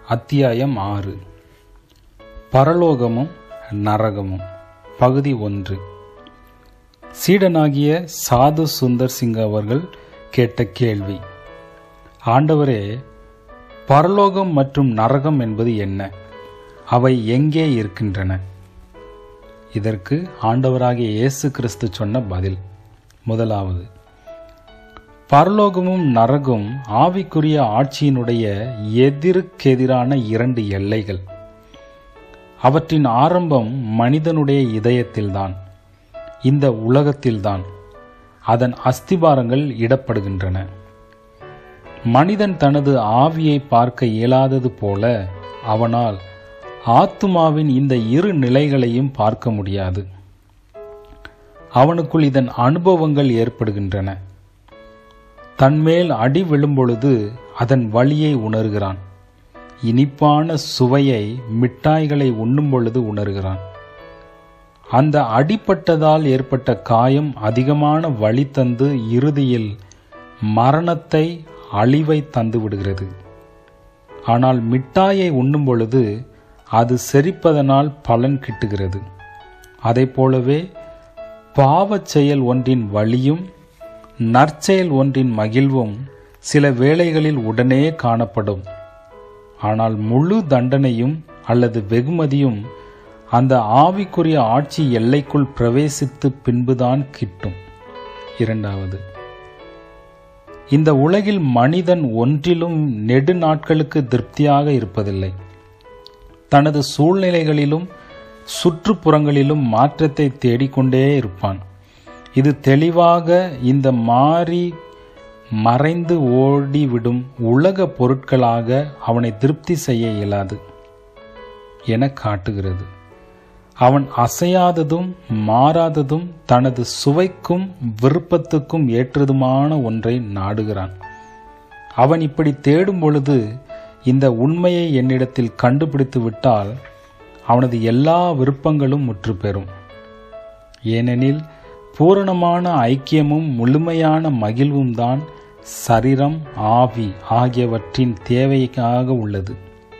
அத்தியாயம் 6. பரலோகமும் நரகமும். பகுதி 1. சீடனாகிய சாது சுந்தர் சிங் அவர்கள் கேட்ட கேள்வி: ஆண்டவரே, பரலோகம் மற்றும் நரகம் என்பது என்ன? அவை எங்கே இருக்கின்றன? இதற்கு ஆண்டவராகிய இயேசு கிறிஸ்து சொன்ன பதில்: முதலாவது, பரலோகமும் நரகம் ஆவிக்குரிய ஆட்சியினுடைய எதிர்க்கெதிரான இரண்டு எல்லைகள். அவற்றின் ஆரம்பம் மனிதனுடைய இதயத்தில்தான், இந்த உலகத்தில்தான். அதன் அஸ்திபாரங்கள் இடப்படுகின்றன. மனிதன் தனது ஆவியை பார்க்க இயலாதது போல அவனால் ஆத்துமாவின் இந்த இரு நிலைகளையும் பார்க்க முடியாது. அவனுக்குள் இதன் அனுபவங்கள் ஏற்படுகின்றன. தன்மேல் அடி விழும்பொழுது அதன் வலியை உணர்கிறான். இனிப்பான சுவையை மிட்டாய்களை உண்ணும் பொழுது உணர்கிறான். அந்த அடிப்பட்டதால் ஏற்பட்ட காயம் அதிகமான வலி தந்து இறுதியில் மரணத்தை, அழிவை தந்து விடுகிறது. ஆனால் மிட்டாயை உண்ணும் பொழுது அது செரிப்பதனால் பலன் கிட்டுகிறது. அதை போலவே பாவச் செயல் ஒன்றின் வலியும் நற்செயல் ஒன்றின் மகிழ்வும் சில வேளைகளில் உடனே காணப்படும். ஆனால் முழு தண்டனையும் அல்லது வெகுமதியும் அந்த ஆவிக்குரிய ஆட்சி எல்லைக்குள் பிரவேசித்து பின்புதான் கிட்டும். இரண்டாவது, இந்த உலகில் மனிதன் ஒன்றிலும் நெடு நாட்களுக்கு திருப்தியாக இருப்பதில்லை. தனது சூழ்நிலைகளிலும் சுற்றுப்புறங்களிலும் மாற்றத்தை தேடிக்கொண்டே இருப்பான். இது தெளிவாக இந்த மாறி மறைந்து ஓடிவிடும் உலக பொருட்களாக அவனை திருப்தி செய்ய இயலாது என காட்டுகிறது. அவன் அசையாததும் மாறாததும் தனது சுவைக்கும் விருப்பத்துக்கும் ஏற்றதுமான ஒன்றை நாடுகிறான். அவன் இப்படி தேடும் பொழுது இந்த உண்மையை என்னிடத்தில் கண்டுபிடித்து விட்டால் அவனது எல்லா விருப்பங்களும் முற்று பெறும். ஏனெனில் பூரணமான ஐக்கியமும் முழுமையான மகிழ்வும் தான் சரீரம், ஆவி ஆகியவற்றின் தேவைக்காக உள்ளது.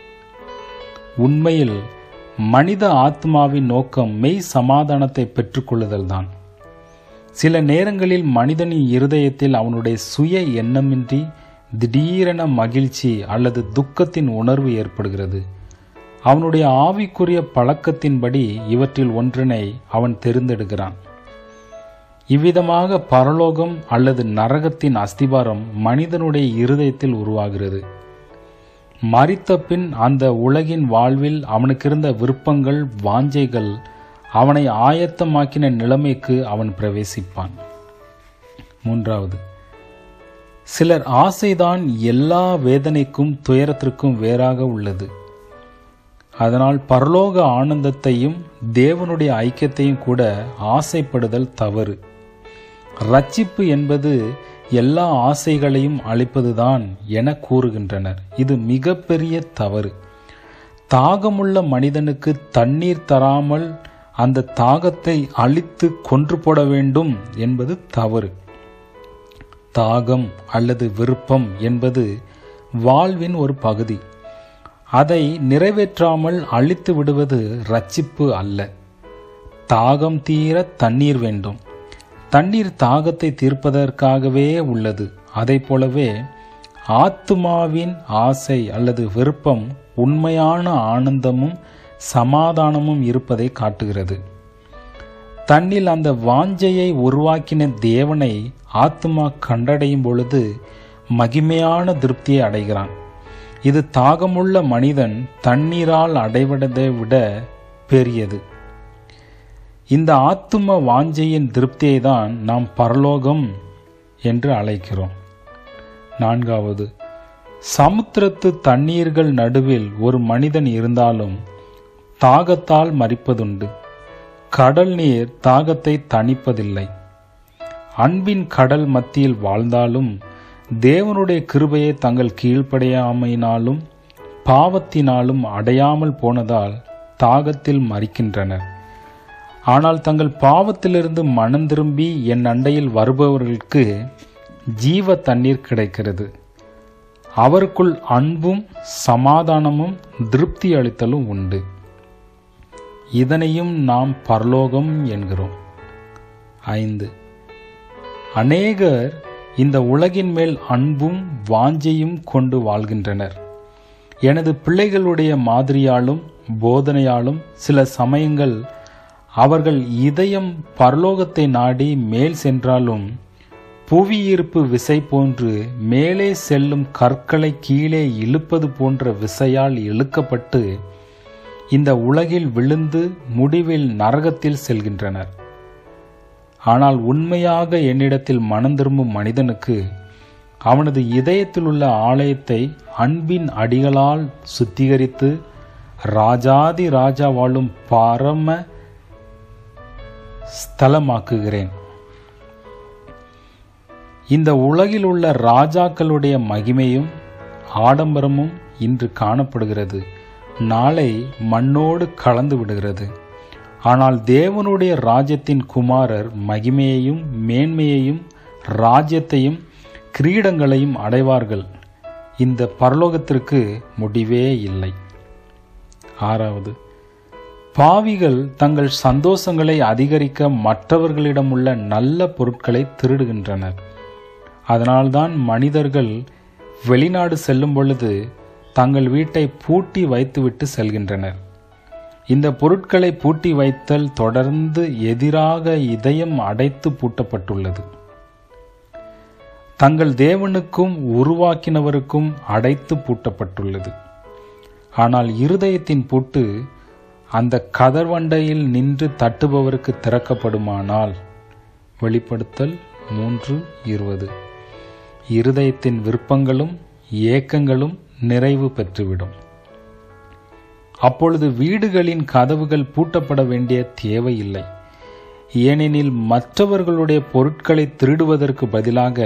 உண்மையில் மனித ஆத்மாவின் நோக்கம் மெய் சமாதானத்தை பெற்றுக்கொள்ளுதல் தான். சில நேரங்களில் மனிதனின் இருதயத்தில் அவனுடைய சுய எண்ணமின்றி திடீரென மகிழ்ச்சி அல்லது துக்கத்தின் உணர்வு ஏற்படுகிறது. அவனுடைய ஆவிக்குரிய பழக்கத்தின்படி இவற்றில் ஒன்றினை அவன் தெரிந்தெடுக்கிறான். இவ்விதமாக பரலோகம் அல்லது நரகத்தின் அஸ்திபாரம் மனிதனுடைய இருதயத்தில் உருவாகிறது. மரித்த பின் அந்த உலகின் வாழ்வில் அவனுக்கிருந்த விருப்பங்கள், வாஞ்சைகள் அவனை ஆயத்தமாக்கின நிலைமைக்கு அவன் பிரவேசிப்பான். மூன்றாவது, சிலர் ஆசைதான் எல்லா வேதனைக்கும் துயரத்திற்கும் வேறாக உள்ளது. அதனால் பரலோக ஆனந்தத்தையும் தேவனுடைய ஐக்கியத்தையும் கூட ஆசைப்படுதல் தவறு. ரட்சிப்பு என்பது எல்லா ஆசைகளையும் அளிப்பதுதான் என கூறுகின்றனர். இது மிகப்பெரிய தவறு. தாகமுள்ள மனிதனுக்கு தண்ணீர் தராமல் அந்த தாகத்தை அழித்து கொன்று போட வேண்டும் என்பது தவறு. தாகம் அல்லது விருப்பம் என்பது வாழ்வின் ஒரு பகுதி. அதை நிறைவேற்றாமல் அழித்து விடுவது ரட்சிப்பு அல்ல. தாகம் தீர தண்ணீர் வேண்டும். தண்ணீர் தாகத்தை தீர்ப்பதற்காகவே உள்ளது. அதை போலவே ஆத்துமாவின் ஆசை அல்லது விருப்பம் உண்மையான ஆனந்தமும் சமாதானமும் இருப்பதை காட்டுகிறது. தன்னில் அந்த வாஞ்சையை உருவாக்கின தேவனை ஆத்துமா கண்டடையும் பொழுது மகிமையான திருப்தியை அடைகிறான். இது தாகமுள்ள மனிதன் தண்ணீரால் அடைவதை விட பெரியது. இந்த ஆத்தும வாஞ்சையின் திருப்தியை தான் நாம் பரலோகம் என்று அழைக்கிறோம். நான்காவது, சமுத்திரத்து தண்ணீர்கள் நடுவில் ஒரு மனிதன் இருந்தாலும் தாகத்தால் மரிப்பதுண்டு. கடல் நீர் தாகத்தை தணிப்பதில்லை. அன்பின் கடல் மத்தியில் வாழ்ந்தாலும் தேவனுடைய கிருபையை தங்கள் கீழ்ப்படையாமையினாலும் பாவத்தினாலும் அடையாமல் போனதால் தாகத்தில் மரிக்கின்றனர். ஆனால் தங்கள் பாவத்திலிருந்து மனம் திரும்பி என் அண்டையில் வருபவர்களுக்கு ஜீவ தண்ணீர் கிடைக்கிறது. அவருக்குள் அன்பும் சமாதானமும் திருப்தி அளித்தலும் உண்டு. இதனையும் நாம் பரலோகம் என்கிறோம். 5. அநேகர் இந்த உலகின் மேல் அன்பும் வாஞ்சையும் கொண்டு வாழ்கின்றனர். எனது பிள்ளைகளுடைய மாதிரியாலும் போதனையாலும் சில சமயங்கள் அவர்கள் இதயம் பரலோகத்தை நாடி மேல் சென்றாலும் புவியீர்ப்பு விசை போன்று மேலே செல்லும் கற்களை கீழே இழுப்பது போன்ற விசையால் இழுக்கப்பட்டு இந்த உலகில் விழுந்து முடிவில் நரகத்தில் செல்கின்றனர். ஆனால் உண்மையாக என்னிடத்தில் மனம் திரும்பும் மனிதனுக்கு அவனது இதயத்தில் உள்ள ஆலயத்தை அன்பின் அடிகளால் சுத்திகரித்து ராஜாதி ராஜா வாழும் பரம ஸ்தலமாக்குகிறேன். இந்த உலகில் உள்ள ராஜாக்களுடைய மகிமையும் ஆடம்பரமும் இன்று காணப்படுகிறது, நாளை மண்ணோடு கலந்து விடுகிறது. ஆனால் தேவனுடைய ராஜ்யத்தின் குமாரர் மகிமையையும் மேன்மையையும் ராஜ்யத்தையும் கிரீடங்களையும் அடைவார்கள். இந்த பரலோகத்திற்கு முடிவே இல்லை. 6. பாவிகள் தங்கள் சந்தோஷங்களை அதிகரிக்க மற்றவர்களிடம் உள்ள நல்ல பொருட்களை திருடுகின்றனர். அதனால்தான் மனிதர்கள் வெளிநாடு செல்லும் பொழுது தங்கள் வீட்டை பூட்டி வைத்துவிட்டு செல்கின்றனர். இந்த பொருட்களை பூட்டி வைத்தல் தொடர்ந்து எதிராக இதயம் அடைத்து பூட்டப்பட்டுள்ளது. தங்கள் தேவனுக்கும் உருவாக்கினவருக்கும் அடைத்து பூட்டப்பட்டுள்ளது. ஆனால் இருதயத்தின் பூட்டு அந்த கதர்வண்டையில் நின்று தட்டுபவருக்கு திறக்கப்படுமானால், வெளிப்படுத்தல் 3:20, இருதயத்தின் விருப்பங்களும் ஏக்கங்களும் நிறைவு பெற்றுவிடும். அப்பொழுது வீடுகளின் கதவுகள் பூட்டப்பட வேண்டிய தேவையில்லை. ஏனெனில் மற்றவர்களுடைய பொருட்களை திருடுவதற்கு பதிலாக,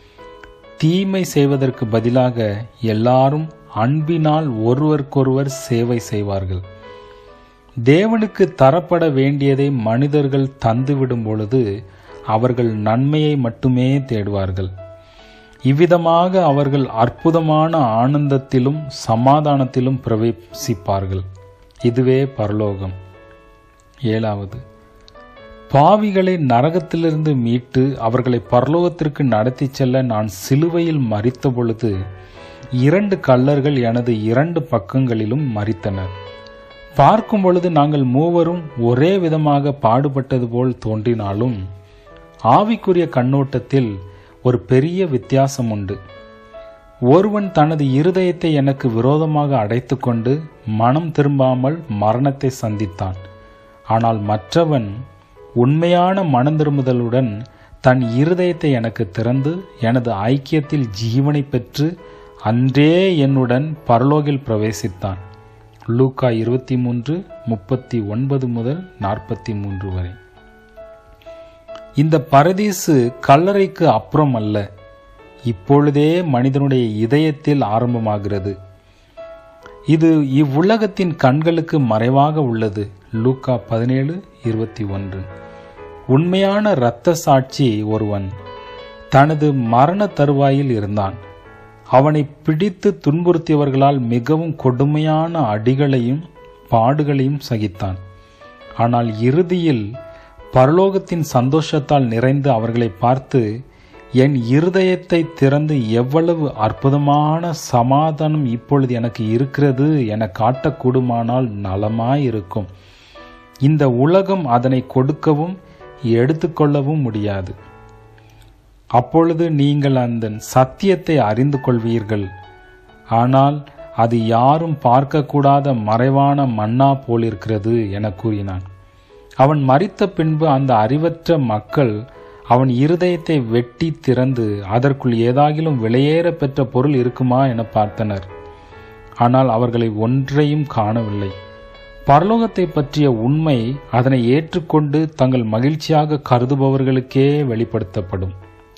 தீமை செய்வதற்கு பதிலாக எல்லாரும் அன்பினால் ஒருவருக்கொருவர் சேவை செய்வார்கள். தேவனுக்கு தரப்பட வேண்டியதை மனிதர்கள் தந்துவிடும் பொழுது அவர்கள் நன்மையை மட்டுமே தேடுவார்கள். இவ்விதமாக அவர்கள் அற்புதமான ஆனந்தத்திலும் சமாதானத்திலும் பிரவேசிப்பார்கள். இதுவே பரலோகம். 7. பாவிகளை நரகத்திலிருந்து மீட்டு அவர்களை பரலோகத்திற்கு நடத்தி செல்ல நான் சிலுவையில் மரித்த பொழுது 2 கள்ளர்கள் எனது 2 பக்கங்களிலும் மரித்தனர். பார்க்கும் பொழுது நாங்கள் மூவரும் ஒரே விதமாக பாடுபட்டது போல் தோன்றினாலும் ஆவிக்குரிய கண்ணோட்டத்தில் ஒரு பெரிய வித்தியாசம் உண்டு. ஒருவன் தனது இருதயத்தை எனக்கு விரோதமாக அடைத்து கொண்டு மனம் திரும்பாமல் மரணத்தை சந்தித்தான். ஆனால் மற்றவன் உண்மையான மனம் திரும்புதலுடன் தன் இருதயத்தை எனக்கு திறந்து எனது ஐக்கியத்தில் ஜீவனை பெற்று அன்றே என்னுடன் பரலோகில் பிரவேசித்தான். லூக்கா 23:39 முதல் 43 வரை. இந்த பரதீசு கல்லறைக்கு அப்புறம் அல்ல, இப்பொழுதே மனிதனுடைய இதயத்தில் ஆரம்பமாகிறது. இது இவ்வுலகத்தின் கண்களுக்கு மறைவாக உள்ளது. லூக்கா 17:21. உண்மையான இரத்த சாட்சி ஒருவன் தனது மரண தருவாயில் இருந்தான். அவனை பிடித்து துன்புறுத்தியவர்களால் மிகவும் கொடுமையான அடிகளையும் பாடுகளையும் சகித்தான். ஆனால் இறுதியில் பரலோகத்தின் சந்தோஷத்தால் நிறைந்து அவர்களை பார்த்து, என் இருதயத்தை திறந்து எவ்வளவு அற்புதமான சமாதானம் இப்பொழுது எனக்கு இருக்கிறது என காட்டக்கூடுமானால் நலமாயிருக்கும். இந்த உலகம் அதனை கொடுக்கவும் எடுத்துக்கொள்ளவும் முடியாது. அப்பொழுது நீங்கள் அந்த சத்தியத்தை அறிந்து கொள்வீர்கள். ஆனால் அது யாரும் பார்க்கக்கூடாத மறைவான மன்னா போலிருக்கிறது என கூறினான். அவன் மரித்த பின்பு அந்த அறிவற்ற மக்கள் அவன் இருதயத்தை வெட்டி திறந்து அதற்குள் ஏதாகிலும் விலையேற பெற்ற பொருள் இருக்குமா என பார்த்தனர். ஆனால் அவர்களை ஒன்றையும் காணவில்லை. பரலோகத்தை பற்றிய உண்மை அதனை ஏற்றுக்கொண்டு தங்கள் மகிழ்ச்சியாக கருதுபவர்களுக்கே வெளிப்படுத்தப்படும்.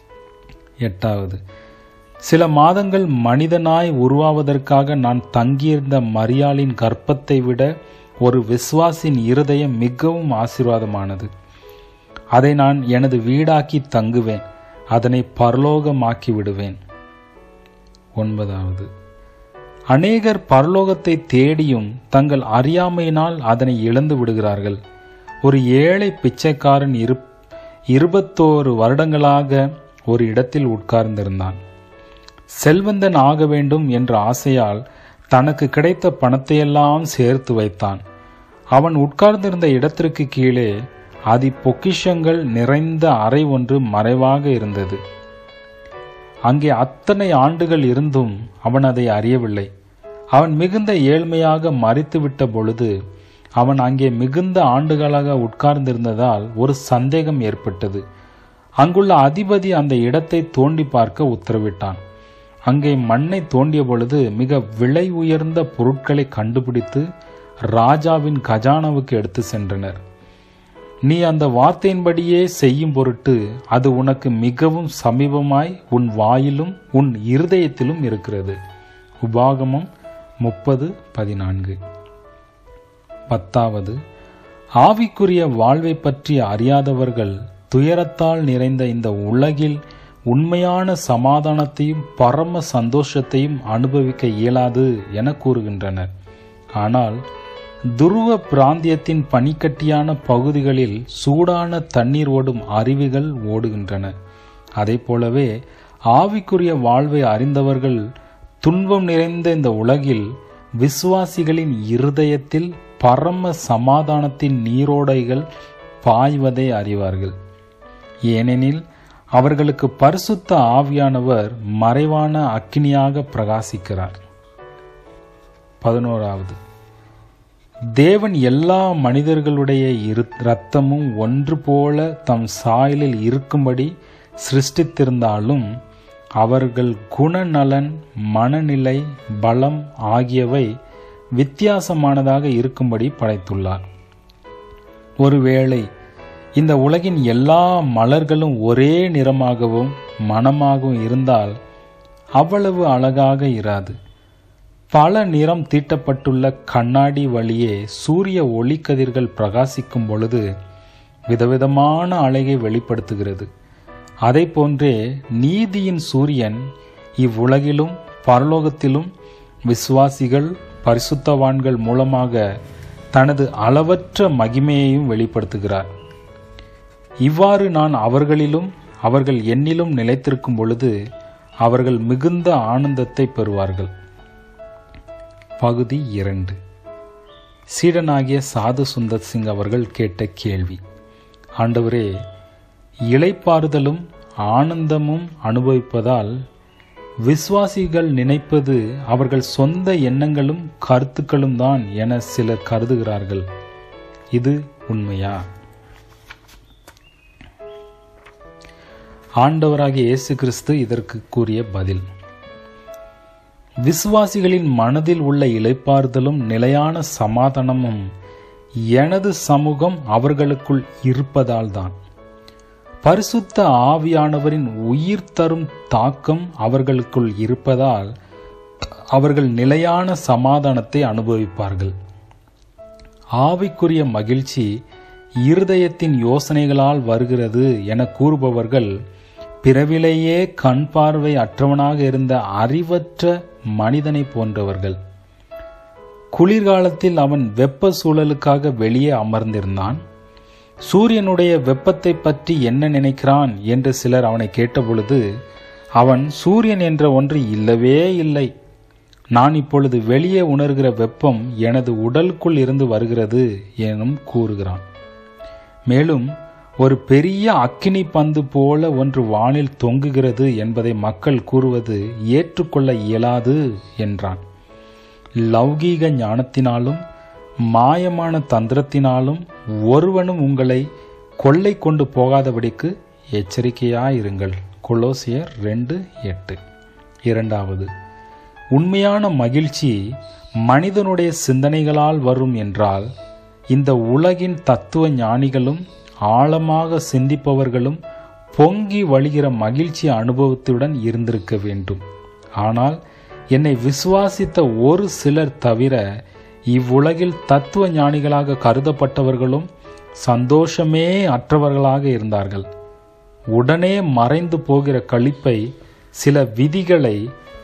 8. சில மாதங்கள் மனிதனாய் உருவாவதற்காக நான் தங்கியிருந்த மரியாளின் கர்ப்பத்தை விட ஒரு விசுவாசின் இருதயம் மிகவும் ஆசீர்வாதமானது. அதை நான் எனது வீடாக்கி தங்குவேன், அதனை பரலோகமாக்கி விடுவேன். 9. அநேகர் பரலோகத்தை தேடியும் தங்கள் அறியாமையினால் அதனை இழந்து விடுகிறார்கள். ஒரு ஏழை பிச்சைக்காரன் 21 வருடங்களாக ஒரு இடத்தில் உட்கார்ந்திருந்தான். செல்வந்தன் ஆக வேண்டும் என்ற ஆசையால் தனக்கு கிடைத்த பணத்தையெல்லாம் சேர்த்து வைத்தான். அவன் உட்கார்ந்திருந்த இடத்திற்கு கீழே பொக்கிஷங்கள் நிறைந்த அறை ஒன்று மறைவாக இருந்தது. அங்கே அத்தனை ஆண்டுகள் இருந்தும் அவன் அதை அறியவில்லை. அவன் மிகுந்த ஏழ்மையாக மரித்துவிட்ட பொழுது அவன் அங்கே மிகுந்த ஆண்டுகளாக உட்கார்ந்திருந்ததால் ஒரு சந்தேகம் ஏற்பட்டது. அங்குள்ள அதிபதி அந்த இடத்தை தோண்டி பார்க்க உத்தரவிட்டான். அங்கே மண்ணை தோண்டிய பொழுது மிக விலை உயர்ந்த பொருட்களை கண்டுபிடித்து ராஜாவின் கஜானாவுக்கு எடுத்து சென்றனர். நீ அந்த வார்த்தையின்படியே செய்யும் பொருட்டு அது உனக்கு மிகவும் சமீபமாய் உன் வாயிலும் உன் இருதயத்திலும் இருக்கிறது. உபாகமம் 30:14. 10. ஆவிக்குரிய வாழ்வை பற்றி அறியாதவர்கள் துயரத்தால் நிறைந்த இந்த உலகில் உண்மையான சமாதானத்தையும் பரம சந்தோஷத்தையும் அனுபவிக்க இயலாது என கூறுகின்றனர். ஆனால் துருவ பிராந்தியத்தின் பனிக்கட்டியான பகுதிகளில் சூடான தண்ணீர் ஓடும் அருவிகள் ஓடுகின்றன. அதே போலவே ஆவிக்குரிய வாழ்வை அறிந்தவர்கள் துன்பம் நிறைந்த இந்த உலகில் விசுவாசிகளின் இருதயத்தில் பரம சமாதானத்தின் நீரோடைகள் பாய்வதை அறிவார்கள். ஏனெனில் அவர்களுக்கு பரிசுத்த ஆவியானவர் மறைவான அக்கினியாக பிரகாசிக்கிறார். 11. தேவன் எல்லா மனிதர்களுடைய இரத்தமும் ஒன்று போல தம் சாயலில் இருக்கும்படி சிருஷ்டித்திருந்தாலும் அவர்கள் குணநலன், மனநிலை, பலம் ஆகியவை வித்தியாசமானதாக இருக்கும்படி படைத்துள்ளார். ஒருவேளை இந்த உலகின் எல்லா மலர்களும் ஒரே நிறமாகவும் மனமாகவும் இருந்தால் அவ்வளவு அழகாக இராது. பல நிறம் தீட்டப்பட்டுள்ள கண்ணாடி வழியே சூரிய ஒளிக்கதிர்கள் பிரகாசிக்கும் பொழுது விதவிதமான அழகை வெளிப்படுத்துகிறது. அதை போன்றே நீதியின் சூரியன் இவ்வுலகிலும் பரலோகத்திலும் விசுவாசிகள் பரிசுத்தவான்கள் மூலமாக தனது அளவற்ற மகிமையையும் வெளிப்படுத்துகிறார். இவ்வாறு நான் அவர்களிலும் அவர்கள் என்னிலும் நிலைத்திருக்கும் பொழுது அவர்கள் மிகுந்த ஆனந்தத்தை பெறுவார்கள். பகுதி 2. சீடனாகிய சாது சுந்தர் சிங் அவர்கள் கேட்ட கேள்வி: ஆண்டவரே, இளைப்பாறுதலும் ஆனந்தமும் அனுபவிப்பதால் விசுவாசிகள் நினைப்பது அவர்கள் சொந்த எண்ணங்களும் கருத்துக்களும் தான் என சிலர் கருதுகிறார்கள். இது உண்மையா? ஆண்டவராகிய இயேசு கிறிஸ்து இதற்கு கூறிய பதில்: விசுவாசிகளின் மனதில் உள்ள இளைப்பாறுதலும் நிலையான சமாதானமும் எனது சமூகம் அவர்களுக்குள் இருப்பதால் தான். பரிசுத்த ஆவியானவரின் உயிர் தரும் தாக்கம் அவர்களுக்குள் இருப்பதால் அவர்கள் நிலையான சமாதானத்தை அனுபவிப்பார்கள். ஆவிக்குரிய மகிழ்ச்சி இருதயத்தின் யோசனைகளால் வருகிறது என கூறுபவர்கள் பிறவிலேயே கண் பார்வை அற்றவனாக இருந்த அறிவற்ற மனிதனை போன்றவர்கள். குளிர்காலத்தில் அவன் வெப்ப சூழலுக்காக வெளியே அமர்ந்திருந்தான். சூரியனுடைய வெப்பத்தை பற்றி என்ன நினைக்கிறான் என்று சிலர் அவனை கேட்டபொழுது அவன் சூரியன் என்ற ஒன்று இல்லவே இல்லை, நான் இப்பொழுது வெளியே உணர்கிற வெப்பம் எனது உடலுக்குள் இருந்து வருகிறது எனும் கூறுகிறான். மேலும் ஒரு பெரிய அக்கினி பந்து போல ஒன்று வானில் தொங்குகிறது என்பதை மக்கள் கூறுவது ஏற்றுக்கொள்ள இயலாது என்றான். லௌகீக ஞானத்தினாலும் மாயமான தந்திரத்தினாலும் ஒருவனும் உங்களை கொள்ளை கொண்டு போகாதபடிக்கு எச்சரிக்கையாயிருங்கள். கொலோசியர் 2:8. 2. உண்மையான மகிழ்ச்சி மனிதனுடைய சிந்தனைகளால் வரும் என்றால் இந்த உலகின் தத்துவ ஞானிகளும் ஆழமாக சிந்திப்பவர்களும் பொங்கி வழிகிற மகிழ்ச்சி அனுபவத்துடன் இருந்திருக்க வேண்டும். ஆனால் என்னை விசுவாசித்த ஒரு சிலர் தவிர இவ்வுலகில் தத்துவ ஞானிகளாக கருதப்பட்டவர்களும் சந்தோஷமே அற்றவர்களாக இருந்தார்கள். உடனே மறைந்து போகிற களிப்பை, சில விதிகளை,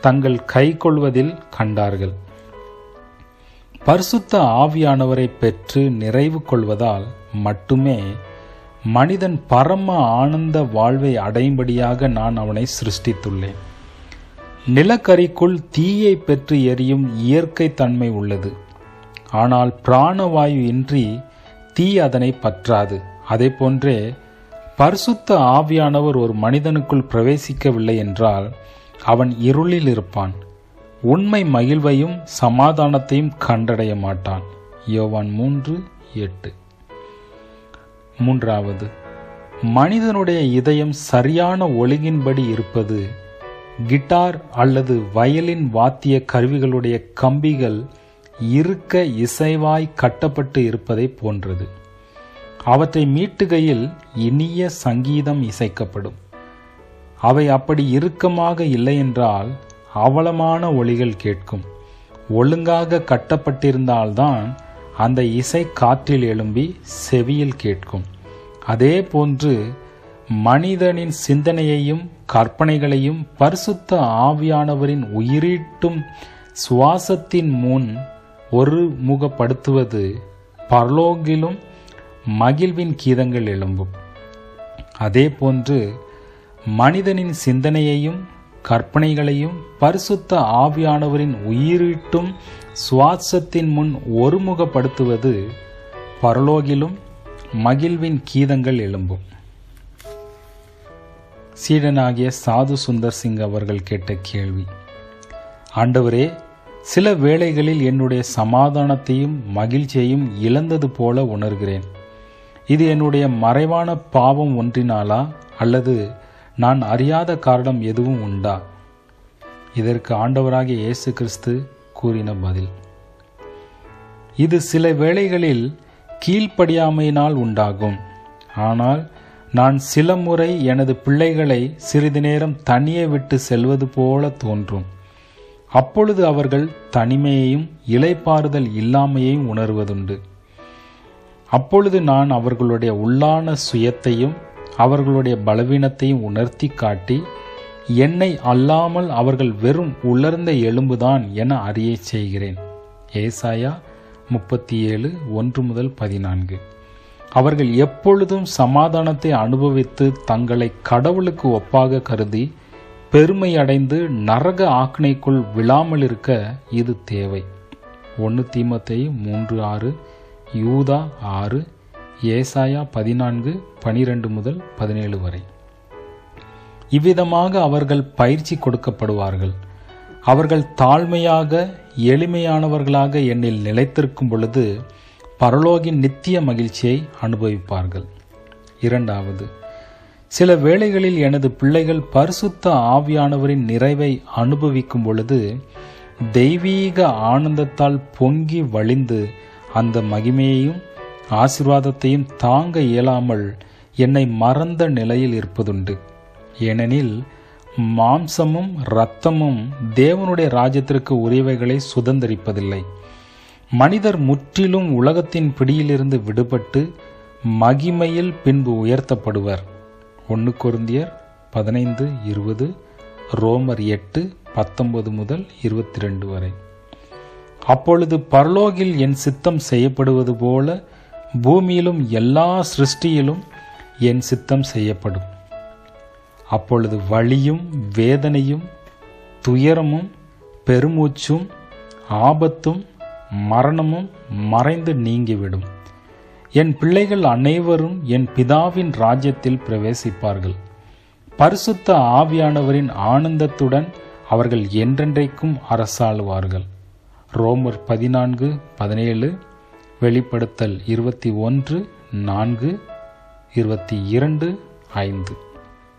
தங்கள் கைக்கொள்வதில் கண்டார்கள். பரிசுத்த ஆவியானவரை பெற்று நிறைவு கொள்வதால் மட்டுமே மனிதன் பரம ஆனந்த வாழ்வை அடையும்படியாக நான் அவனை சிருஷ்டித்துள்ளேன். நிலக்கரிக்குள் தீயை பெற்று எரியும் இயற்கை தன்மை உள்ளது. ஆனால் பிராணவாயு இன்றி தீ அதனை பற்றாது. அதே போன்றே பரிசுத்த ஆவியானவர் ஒரு மனிதனுக்குள் பிரவேசிக்கவில்லை என்றால் அவன் இருளில் இருப்பான். உண்மை மகிழ்வையும் சமாதானத்தையும் கண்டடைய மாட்டான். யோவான் 3:8. மூன்றாவது, மனிதனுடைய இதயம் சரியான ஒழுங்கின்படி இருப்பது கிட்டார் அல்லது வயலின் வாத்திய கருவிகளுடைய கம்பிகள் இருக்க இசைவாய் கட்டப்பட்டு இருப்பதை போன்றது. அவற்றை மீட்டுகையில் இனிய சங்கீதம் இசைக்கப்படும். அவை அப்படி இறுக்கமாக இல்லையென்றால் அவலமான ஒலிகள் கேட்கும். ஒழுங்காக கட்டப்பட்டிருந்தால்தான் அந்த இசை காற்றில் எழும்பி செவியில் கேட்கும். அதே போன்று மனிதனின் சிந்தனையையும் கற்பனைகளையும் பரிசுத்த ஆவியானவரின் உயிரீட்டும் சுவாசத்தின் முன் ஒருமுகப்படுத்துவது பரலோகிலும் மகிழ்வின் கீதங்கள் எழும்பும். அதே போன்று மனிதனின் சிந்தனையையும் கற்பனைகளையும் பரிசுத்த ஆவியானவரின் உயிரீட்டும் சுவாசத்தின் முன் ஒருமுகப்படுத்துவது பரலோகிலும் மகிழ்வின் கீதங்கள் எழும்பும். சீடனாகிய சாது சுந்தர் சிங் அவர்கள் கேட்ட கேள்வி: ஆண்டவரே, சில வேளைகளில் என்னுடைய சமாதானத்தையும் மகிழ்ச்சியையும் இழந்தது போல உணர்கிறேன். இது என்னுடைய மறைவான பாவம் ஒன்றினாலா அல்லது நான் அறியாத காரணம் எதுவும் உண்டா? இதற்கு ஆண்டவராகிய இயேசு கிறிஸ்து கூறின பதில்: இது சில வேளைகளில் கீழ்ப்படியாமையினால் உண்டாகும். ஆனால் நான் சில முறை எனது பிள்ளைகளை சிறிது நேரம் தனியே விட்டு செல்வது போல தோன்றும். அப்பொழுது அவர்கள் தனிமையையும் இளைப்பாறுதல் இல்லாமையையும் உணர்வதுண்டு. அப்பொழுது நான் அவர்களுடைய உள்ளான சுயத்தையும் அவர்களுடைய பலவீனத்தையும் உணர்த்தி காட்டி, என்னை அல்லாமல் அவர்கள் வெறும் உலர்ந்த எலும்புதான் என அறிய செய்கிறேன். ஏசாயா 37:1-14. அவர்கள் எப்பொழுதும் சமாதானத்தை அனுபவித்து தங்களை கடவுளுக்கு ஒப்பாக கருதி பெருமை அடைந்து நரக ஆக்கினைக்குள் விழாமல் இருக்க இது தேவை. 1 தீமோத்தேயு 3:6, யூதா 6, ஏசாயா 14:12-17 வரை. இவ்விதமாக அவர்கள் பயிற்சி கொடுக்கப்படுவார்கள். அவர்கள் தாழ்மையாக எளிமையானவர்களாக என்னில் நிலைத்திருக்கும் பொழுது பரலோகின் நித்திய மகிழ்ச்சியை அனுபவிப்பார்கள். இரண்டாவது, சில வேளைகளில் எனது பிள்ளைகள் பரிசுத்த ஆவியானவரின் நிறைவை அனுபவிக்கும் பொழுது தெய்வீக ஆனந்தத்தால் பொங்கி வழிந்து அந்த மகிமையையும் ஆசீர்வாதத்தையும் தாங்க இயலாமல் என்னை மறந்த நிலையில் இருப்பதுண்டு. ஏனெனில் மாம்சமும் இரத்தமும் தேவனுடைய ராஜ்யத்திற்கு உரியவைகளை சுதந்தரிப்பதில்லை. மனிதர் முற்றிலும் உலகத்தின் பிடியிலிருந்து விடுபட்டு மகிமையில் பின்பு உயர்த்தப்படுவர். 1 கொரிந்தியர் 15:20, ரோமர் 8:19-22 வரை. அப்பொழுது பரலோகில் என் சித்தம் செய்யப்படுவது போல பூமியிலும் எல்லா சிருஷ்டியிலும் என் சித்தம் செய்யப்படும். அப்பொழுது வலியும் வேதனையும் துயரமும் பெருமூச்சும் ஆபத்தும் மரணமும் மறைந்து நீங்கிவிடும். என் பிள்ளைகள் அனைவரும் என் பிதாவின் ராஜ்யத்தில் பிரவேசிப்பார்கள். பரிசுத்த ஆவியானவரின் ஆனந்தத்துடன் அவர்கள் என்றென்றைக்கும் அரசாளுவார்கள். ரோமர் 14:17, வெளிப்படுத்தல் 21:4, 22:5.